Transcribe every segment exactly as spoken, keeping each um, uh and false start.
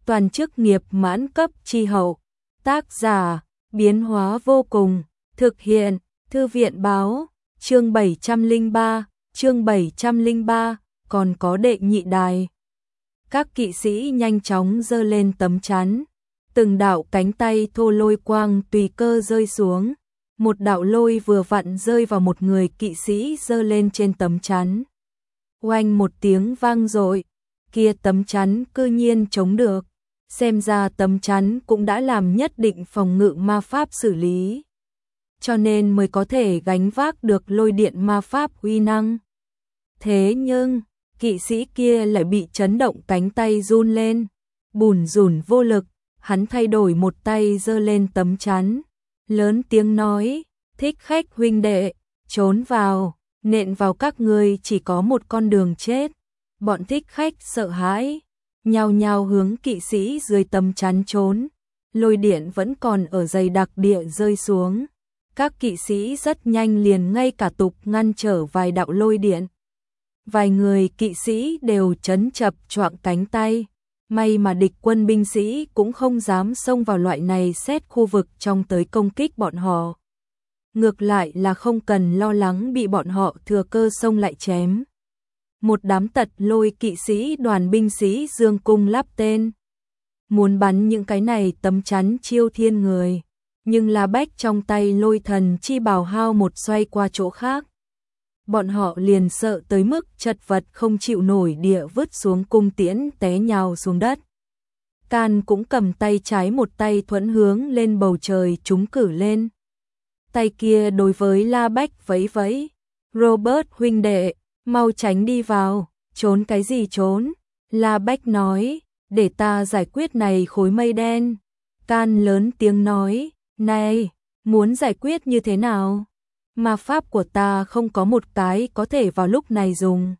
toàn chức nghiệp mãn cấp chi hậu. Tác giả, biến hóa vô cùng, thực hiện, thư viện báo, chương bảy trăm lẻ ba, chương bảy trăm lẻ ba, còn có đệ nhị đài. Các kỵ sĩ nhanh chóng giơ lên tấm chắn, từng đạo cánh tay thô lôi quang tùy cơ rơi xuống, một đạo lôi vừa vặn rơi vào một người kỵ sĩ giơ lên trên tấm chắn. Oanh một tiếng vang dội, kia tấm chắn cư nhiên chống được, xem ra tấm chắn cũng đã làm nhất định phòng ngự ma pháp xử lý, cho nên mới có thể gánh vác được lôi điện ma pháp uy năng. Thế nhưng, kỵ sĩ kia lại bị chấn động cánh tay run lên, bùn rủn vô lực, hắn thay đổi một tay giơ lên tấm chắn, lớn tiếng nói, thích khách huynh đệ, trốn vào, nện vào các ngươi chỉ có một con đường chết. Bọn thích khách sợ hãi, nhao nhao hướng kỵ sĩ dưới tấm chắn trốn, lôi điện vẫn còn ở dày đặc địa rơi xuống. Các kỵ sĩ rất nhanh liền ngay cả tục ngăn trở vài đạo lôi điện. Vài người kỵ sĩ đều chấn chập choạng cánh tay, may mà địch quân binh sĩ cũng không dám xông vào loại này xét khu vực trong tới công kích bọn họ. Ngược lại là không cần lo lắng bị bọn họ thừa cơ xông lại chém. Một đám tật lôi kỵ sĩ đoàn binh sĩ dương cung lắp tên, muốn bắn những cái này tấm chắn chiêu thiên người, nhưng La Bách trong tay lôi thần chi bào hao một xoay qua chỗ khác. Bọn họ liền sợ tới mức chật vật không chịu nổi địa vứt xuống cung tiễn té nhào xuống đất. Can cũng cầm tay trái một tay thuẫn hướng lên bầu trời trúng cử lên. Tay kia đối với La Bách vẫy vẫy, Robert huynh đệ, mau tránh đi vào, trốn cái gì trốn? La Bách nói, để ta giải quyết này khối mây đen. Can lớn tiếng nói, này, muốn giải quyết như thế nào? Ma pháp của ta không có một cái có thể vào lúc này dùng.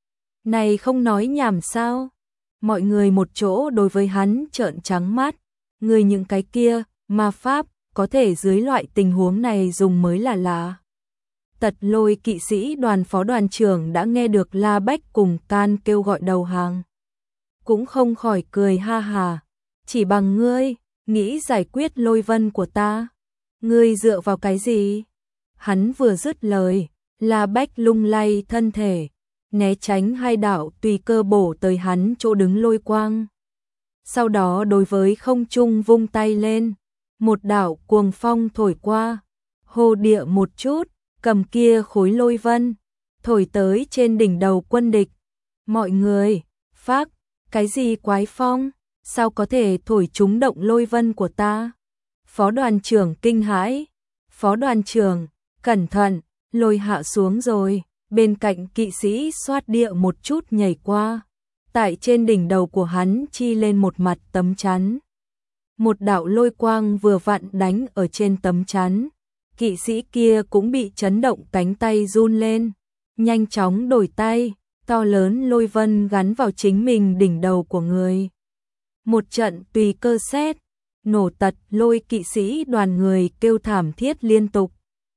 Này không nói nhảm sao? Mọi người một chỗ đối với hắn trợn trắng mắt, người những cái kia, ma pháp, có thể dưới loại tình huống này dùng mới là lạ. Tật lôi kỵ sĩ đoàn phó đoàn trưởng đã nghe được La Bách cùng Can kêu gọi đầu hàng. Cũng không khỏi cười ha hà, chỉ bằng ngươi, nghĩ giải quyết lôi vân của ta. Ngươi dựa vào cái gì? Hắn vừa dứt lời, La Bách lung lay thân thể, né tránh hai đạo tùy cơ bổ tới hắn chỗ đứng lôi quang. Sau đó đối với không trung vung tay lên, một đạo cuồng phong thổi qua, hô địa một chút, cầm kia khối lôi vân, thổi tới trên đỉnh đầu quân địch. Mọi người, phác, cái gì quái phong, sao có thể thổi trúng động lôi vân của ta? Phó đoàn trưởng kinh hãi, phó đoàn trưởng, cẩn thận, lôi hạ xuống rồi, bên cạnh kỵ sĩ xoát địa một chút nhảy qua, tại trên đỉnh đầu của hắn chi lên một mặt tấm chắn. Một đạo lôi quang vừa vặn đánh ở trên tấm chắn, kỵ sĩ kia cũng bị chấn động cánh tay run lên, nhanh chóng đổi tay, to lớn lôi vân gắn vào chính mình đỉnh đầu của người. Một trận tùy cơ xét, nổ tật lôi kỵ sĩ đoàn người kêu thảm thiết liên tục.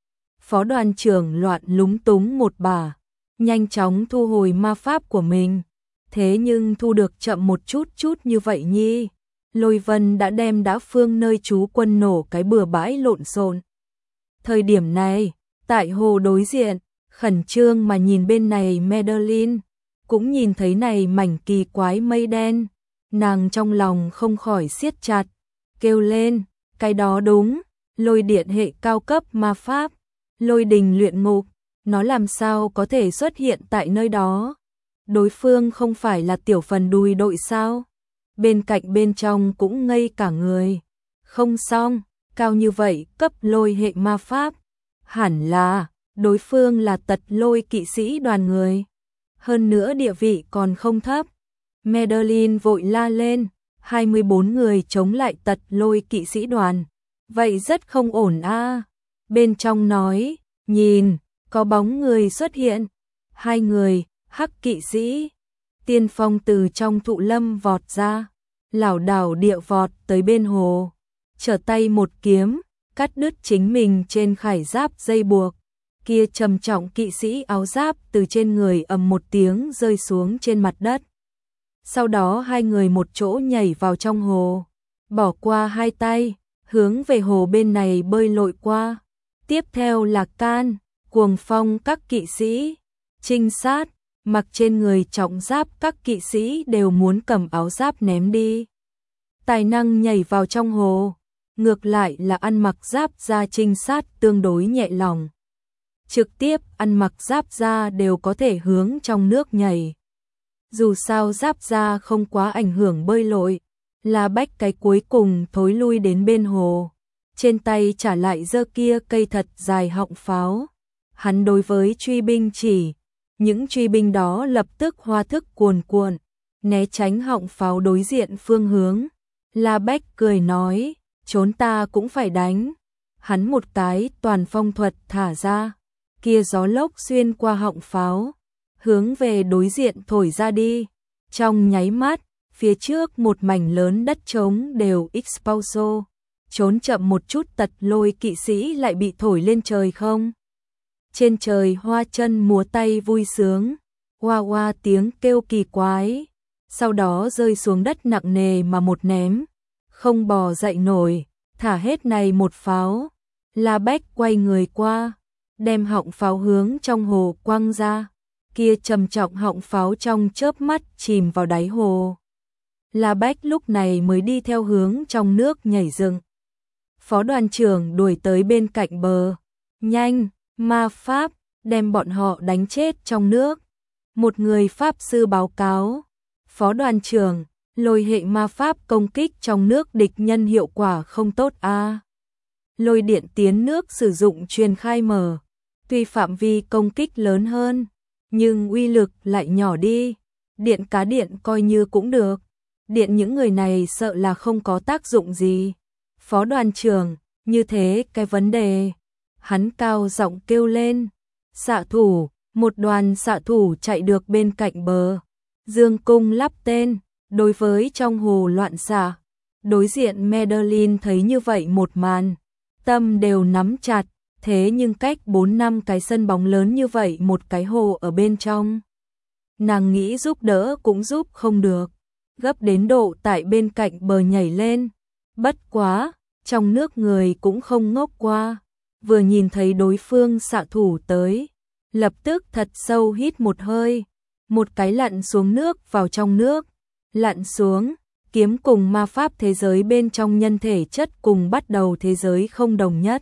Phó đoàn trưởng loạn lúng túng một bà, nhanh chóng thu hồi ma pháp của mình, thế nhưng thu được chậm một chút chút như vậy nhi. Lôi vân đã đem đã phương nơi trú quân nổ cái bừa bãi lộn xộn. Thời điểm này, tại hồ đối diện, khẩn trương mà nhìn bên này Madeline, cũng nhìn thấy này mảnh kỳ quái mây đen, nàng trong lòng không khỏi siết chặt, kêu lên, cái đó đúng, lôi điện hệ cao cấp ma pháp, lôi đình luyện ngục, nó làm sao có thể xuất hiện tại nơi đó? Đối phương không phải là tiểu phần đùi đội sao? Bên cạnh bên trong cũng ngây cả người. Không xong, cao như vậy cấp lôi hệ ma pháp. Hẳn là, đối phương là tật lôi kỵ sĩ đoàn người. Hơn nữa địa vị còn không thấp. Madeline vội la lên, hai mươi bốn người chống lại tật lôi kỵ sĩ đoàn. Vậy rất không ổn a. Bên trong nói, nhìn, có bóng người xuất hiện. Hai người, hắc kỵ sĩ. Tiên phong từ trong thụ lâm vọt ra, lảo đảo địa vọt tới bên hồ, trở tay một kiếm, cắt đứt chính mình trên khải giáp dây buộc. Kia trầm trọng kỵ sĩ áo giáp từ trên người ầm một tiếng rơi xuống trên mặt đất. Sau đó hai người một chỗ nhảy vào trong hồ, bỏ qua hai tay, hướng về hồ bên này bơi lội qua. Tiếp theo là Can, Cuồng Phong các kỵ sĩ, trinh sát, mặc trên người trọng giáp các kỵ sĩ đều muốn cầm áo giáp ném đi. Tài năng nhảy vào trong hồ, ngược lại là ăn mặc giáp da trinh sát tương đối nhẹ lòng. Trực tiếp ăn mặc giáp da đều có thể hướng trong nước nhảy. Dù sao giáp da không quá ảnh hưởng bơi lội, La Bách cái cuối cùng thối lui đến bên hồ. Trên tay trả lại giơ kia cây thật dài họng pháo. Hắn đối với truy binh chỉ, những truy binh đó lập tức hoa thức cuồn cuộn, né tránh họng pháo đối diện phương hướng. La Bách cười nói, trốn ta cũng phải đánh. Hắn một cái toàn phong thuật thả ra, kia gió lốc xuyên qua họng pháo, hướng về đối diện thổi ra đi. Trong nháy mắt, phía trước một mảnh lớn đất trống đều exploso, trốn chậm một chút tật lôi kỵ sĩ lại bị thổi lên trời không. Trên trời hoa chân múa tay vui sướng, hoa hoa tiếng kêu kỳ quái, sau đó rơi xuống đất nặng nề mà một ném, không bò dậy nổi, thả hết này một pháo. La Bách quay người qua, đem họng pháo hướng trong hồ quăng ra, kia trầm trọng họng pháo trong chớp mắt chìm vào đáy hồ. La Bách lúc này mới đi theo hướng trong nước nhảy dựng. Phó đoàn trưởng đuổi tới bên cạnh bờ, nhanh, ma pháp, đem bọn họ đánh chết trong nước. Một người pháp sư báo cáo, phó đoàn trưởng, lôi hệ ma pháp công kích trong nước địch nhân hiệu quả không tốt a. À. Lôi điện tiến nước sử dụng truyền khai mở, tuy phạm vi công kích lớn hơn, nhưng uy lực lại nhỏ đi. Điện cá điện coi như cũng được, điện những người này sợ là không có tác dụng gì. Phó đoàn trưởng, như thế cái vấn đề. Hắn cao giọng kêu lên, xạ thủ, một đoàn xạ thủ chạy được bên cạnh bờ, dương cung lắp tên, đối với trong hồ loạn xạ. Đối diện Madeline thấy như vậy một màn, tâm đều nắm chặt, thế nhưng cách bốn năm cái sân bóng lớn như vậy một cái hồ ở bên trong. Nàng nghĩ giúp đỡ cũng giúp không được, gấp đến độ tại bên cạnh bờ nhảy lên. Bất quá, trong nước người cũng không ngốc qua, vừa nhìn thấy đối phương xạ thủ tới, lập tức thật sâu hít một hơi, một cái lặn xuống nước vào trong nước, lặn xuống, kiếm cùng ma pháp thế giới bên trong nhân thể chất cùng bắt đầu thế giới không đồng nhất.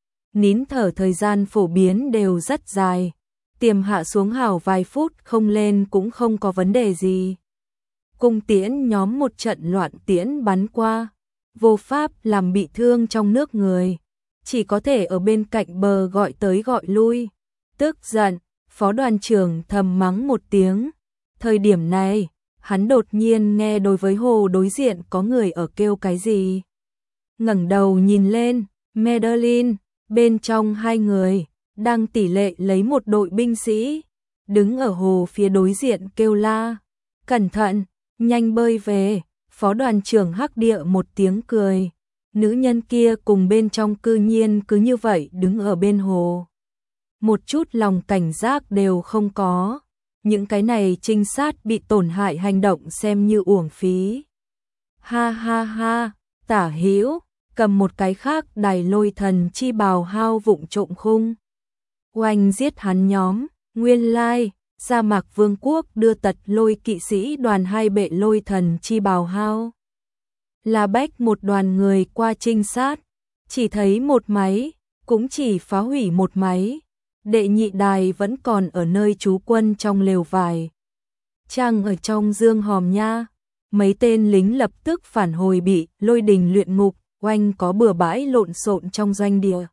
Nín thở thời gian phổ biến đều rất dài, tiềm hạ xuống hào vài phút không lên cũng không có vấn đề gì. Cung tiễn nhóm một trận loạn tiễn bắn qua, vô pháp làm bị thương trong nước người, chỉ có thể ở bên cạnh bờ gọi tới gọi lui. Tức giận, phó đoàn trưởng thầm mắng một tiếng. Thời điểm này, hắn đột nhiên nghe đối với hồ đối diện có người ở kêu cái gì. Ngẩng đầu nhìn lên, Madeline, bên trong hai người, đang tỷ lệ lấy một đội binh sĩ, đứng ở hồ phía đối diện kêu la. Cẩn thận, nhanh bơi về. Phó đoàn trưởng hắc địa một tiếng cười, nữ nhân kia cùng bên trong cư nhiên cứ như vậy đứng ở bên hồ. Một chút lòng cảnh giác đều không có, những cái này trinh sát bị tổn hại hành động xem như uổng phí. Ha ha ha, Tả Hữu cầm một cái khác đài lôi thần chi bào hao vụng trộm khung. Oanh giết hắn nhóm, nguyên lai, Sa Mạc Vương quốc đưa tật lôi kỵ sĩ đoàn hai bệ lôi thần chi bào hao. La Bách một đoàn người qua trinh sát, chỉ thấy một máy, cũng chỉ phá hủy một máy. Đệ nhị đài vẫn còn ở nơi trú quân trong lều vải. Trang ở trong dương hòm nha, mấy tên lính lập tức phản hồi bị lôi đình luyện ngục, oanh có bừa bãi lộn xộn trong doanh địa.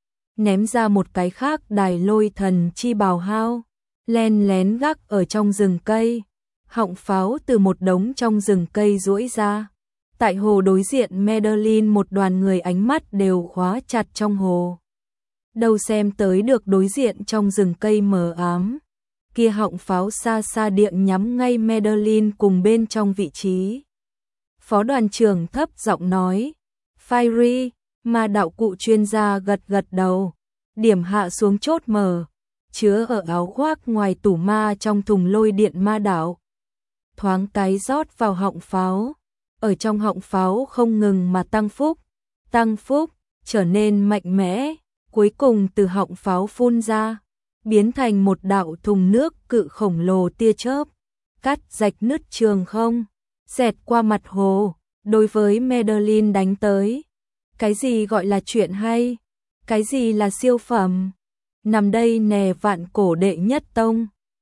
Ném ra một cái khác đài lôi thần chi bào hao, len lén gác ở trong rừng cây, họng pháo từ một đống trong rừng cây duỗi ra. Tại hồ đối diện Madeline một đoàn người ánh mắt đều khóa chặt trong hồ. Đâu xem tới được đối diện trong rừng cây mờ ám, kia họng pháo xa xa điện nhắm ngay Madeline cùng bên trong vị trí. Phó đoàn trưởng thấp giọng nói, Fiery, ma đạo cụ chuyên gia gật gật đầu, điểm hạ xuống chốt mở, chứa ở áo khoác ngoài tủ ma trong thùng lôi điện ma đạo. thoáng cái rót vào họng pháo. Ở trong họng pháo không ngừng mà tăng phúc, tăng phúc, trở nên mạnh mẽ, cuối cùng từ họng pháo phun ra, biến thành một đạo thùng nước cự khổng lồ tia chớp, cắt rạch nứt trường không, xẹt qua mặt hồ, đối với Madeline đánh tới. Cái gì gọi là chuyện hay? Cái gì là siêu phẩm? Nằm đây nè vạn cổ đệ nhất tông.